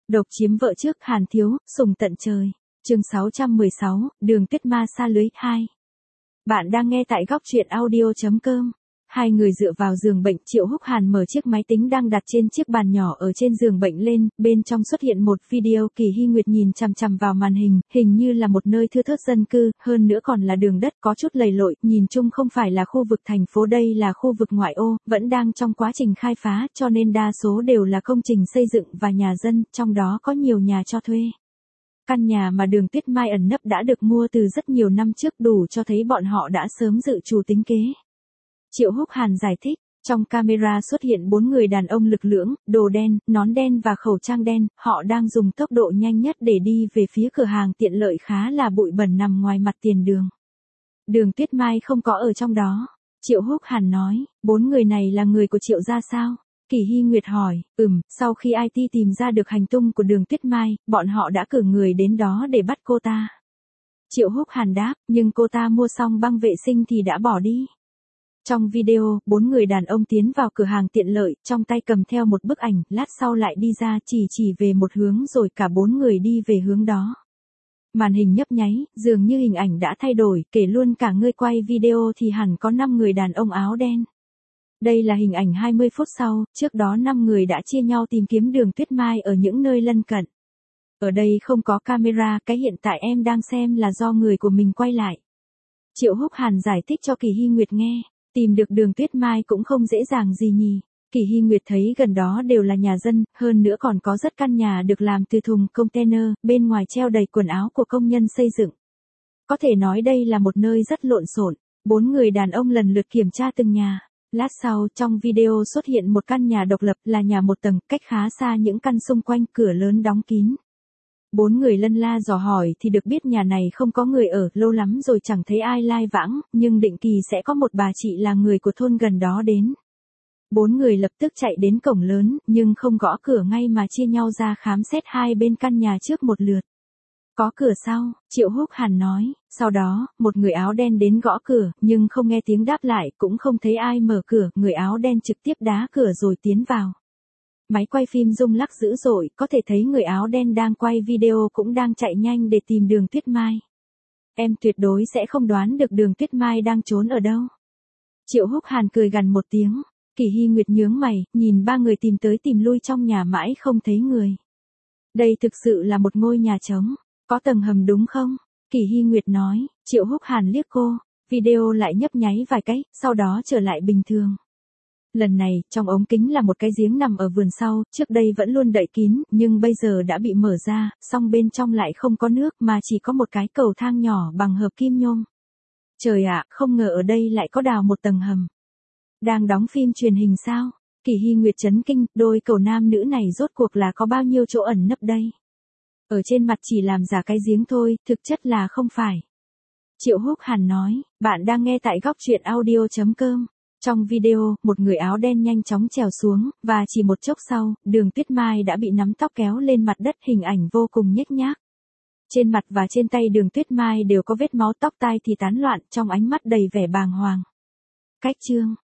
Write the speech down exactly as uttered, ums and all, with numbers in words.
Độc chiếm vợ trước Hàn Thiếu, sùng tận trời. Chương sáu trăm mười sáu, Đường Tuyết Ma xa lưới hai. Bạn đang nghe tại góc truyện audio.com. Hai người dựa vào giường bệnh, Triệu Húc Hàn mở chiếc máy tính đang đặt trên chiếc bàn nhỏ ở trên giường bệnh lên, bên trong xuất hiện một video. Kỳ Hy Nguyệt nhìn chằm chằm vào màn hình, hình như là một nơi thưa thớt dân cư, hơn nữa còn là đường đất có chút lầy lội, nhìn chung không phải là khu vực thành phố, đây là khu vực ngoại ô, vẫn đang trong quá trình khai phá, cho nên đa số đều là công trình xây dựng và nhà dân, trong đó có nhiều nhà cho thuê. Căn nhà mà Đường Tuyết Mai ẩn nấp đã được mua từ rất nhiều năm trước, đủ cho thấy bọn họ đã sớm dự trù tính kế. Triệu Húc Hàn giải thích, trong camera xuất hiện bốn người đàn ông lực lưỡng, đồ đen, nón đen và khẩu trang đen, họ đang dùng tốc độ nhanh nhất để đi về phía cửa hàng tiện lợi khá là bụi bẩn nằm ngoài mặt tiền đường. Đường Tuyết Mai không có ở trong đó. Triệu Húc Hàn nói, bốn người này là người của Triệu gia sao? Kỳ Hy Nguyệt hỏi, ừm, sau khi i tê tìm ra được hành tung của Đường Tuyết Mai, bọn họ đã cử người đến đó để bắt cô ta. Triệu Húc Hàn đáp, nhưng cô ta mua xong băng vệ sinh thì đã bỏ đi. Trong video, bốn người đàn ông tiến vào cửa hàng tiện lợi, trong tay cầm theo một bức ảnh, lát sau lại đi ra chỉ chỉ về một hướng rồi cả bốn người đi về hướng đó. Màn hình nhấp nháy, dường như hình ảnh đã thay đổi, kể luôn cả người quay video thì hẳn có năm người đàn ông áo đen. Đây là hình ảnh hai mươi phút sau, trước đó năm người đã chia nhau tìm kiếm Đường Tuyết Mai ở những nơi lân cận. Ở đây không có camera, cái hiện tại em đang xem là do người của mình quay lại. Triệu Húc Hàn giải thích cho Kỳ Hy Nguyệt nghe. Tìm được Đường Tuyết Mai cũng không dễ dàng gì nhỉ. Kỳ Hy Nguyệt thấy gần đó đều là nhà dân, hơn nữa còn có rất căn nhà được làm từ thùng container, bên ngoài treo đầy quần áo của công nhân xây dựng. Có thể nói đây là một nơi rất lộn xộn. Bốn người đàn ông lần lượt kiểm tra từng nhà. Lát sau, trong video xuất hiện một căn nhà độc lập, là nhà một tầng, cách khá xa những căn xung quanh, cửa lớn đóng kín. Bốn người lân la dò hỏi thì được biết nhà này không có người ở, lâu lắm rồi chẳng thấy ai lai vãng, nhưng định kỳ sẽ có một bà chị là người của thôn gần đó đến. Bốn người lập tức chạy đến cổng lớn, nhưng không gõ cửa ngay mà chia nhau ra khám xét hai bên căn nhà trước một lượt. Có cửa sau, Triệu Húc Hàn nói, sau đó, một người áo đen đến gõ cửa, nhưng không nghe tiếng đáp lại, cũng không thấy ai mở cửa, người áo đen trực tiếp đá cửa rồi tiến vào. Máy quay phim rung lắc dữ dội, có thể thấy người áo đen đang quay video cũng đang chạy nhanh để tìm Đường Tuyết Mai. Em tuyệt đối sẽ không đoán được Đường Tuyết Mai đang trốn ở đâu. Triệu Húc Hàn cười gằn một tiếng. Kỳ Hy Nguyệt nhướng mày, nhìn ba người tìm tới tìm lui trong nhà mãi không thấy người. Đây thực sự là một ngôi nhà trống. Có tầng hầm đúng không? Kỳ Hy Nguyệt nói. Triệu Húc Hàn liếc cô. Video lại nhấp nháy vài cái, sau đó trở lại bình thường. Lần này, trong ống kính là một cái giếng nằm ở vườn sau, trước đây vẫn luôn đậy kín, nhưng bây giờ đã bị mở ra, song bên trong lại không có nước mà chỉ có một cái cầu thang nhỏ bằng hợp kim nhôm. Trời ạ, không ngờ ở đây lại có đào một tầng hầm. Đang đóng phim truyền hình sao? Kỳ Hy Nguyệt chấn kinh, đôi cầu nam nữ này rốt cuộc là có bao nhiêu chỗ ẩn nấp đây? Ở trên mặt chỉ làm giả cái giếng thôi, thực chất là không phải. Triệu Húc Hàn nói, bạn đang nghe tại góc truyện audio.com. Trong video, một người áo đen nhanh chóng trèo xuống, và chỉ một chốc sau, Đường Tuyết Mai đã bị nắm tóc kéo lên mặt đất, hình ảnh vô cùng nhếch nhác. Trên mặt và trên tay Đường Tuyết Mai đều có vết máu, tóc tai thì tán loạn, trong ánh mắt đầy vẻ bàng hoàng. Cách chương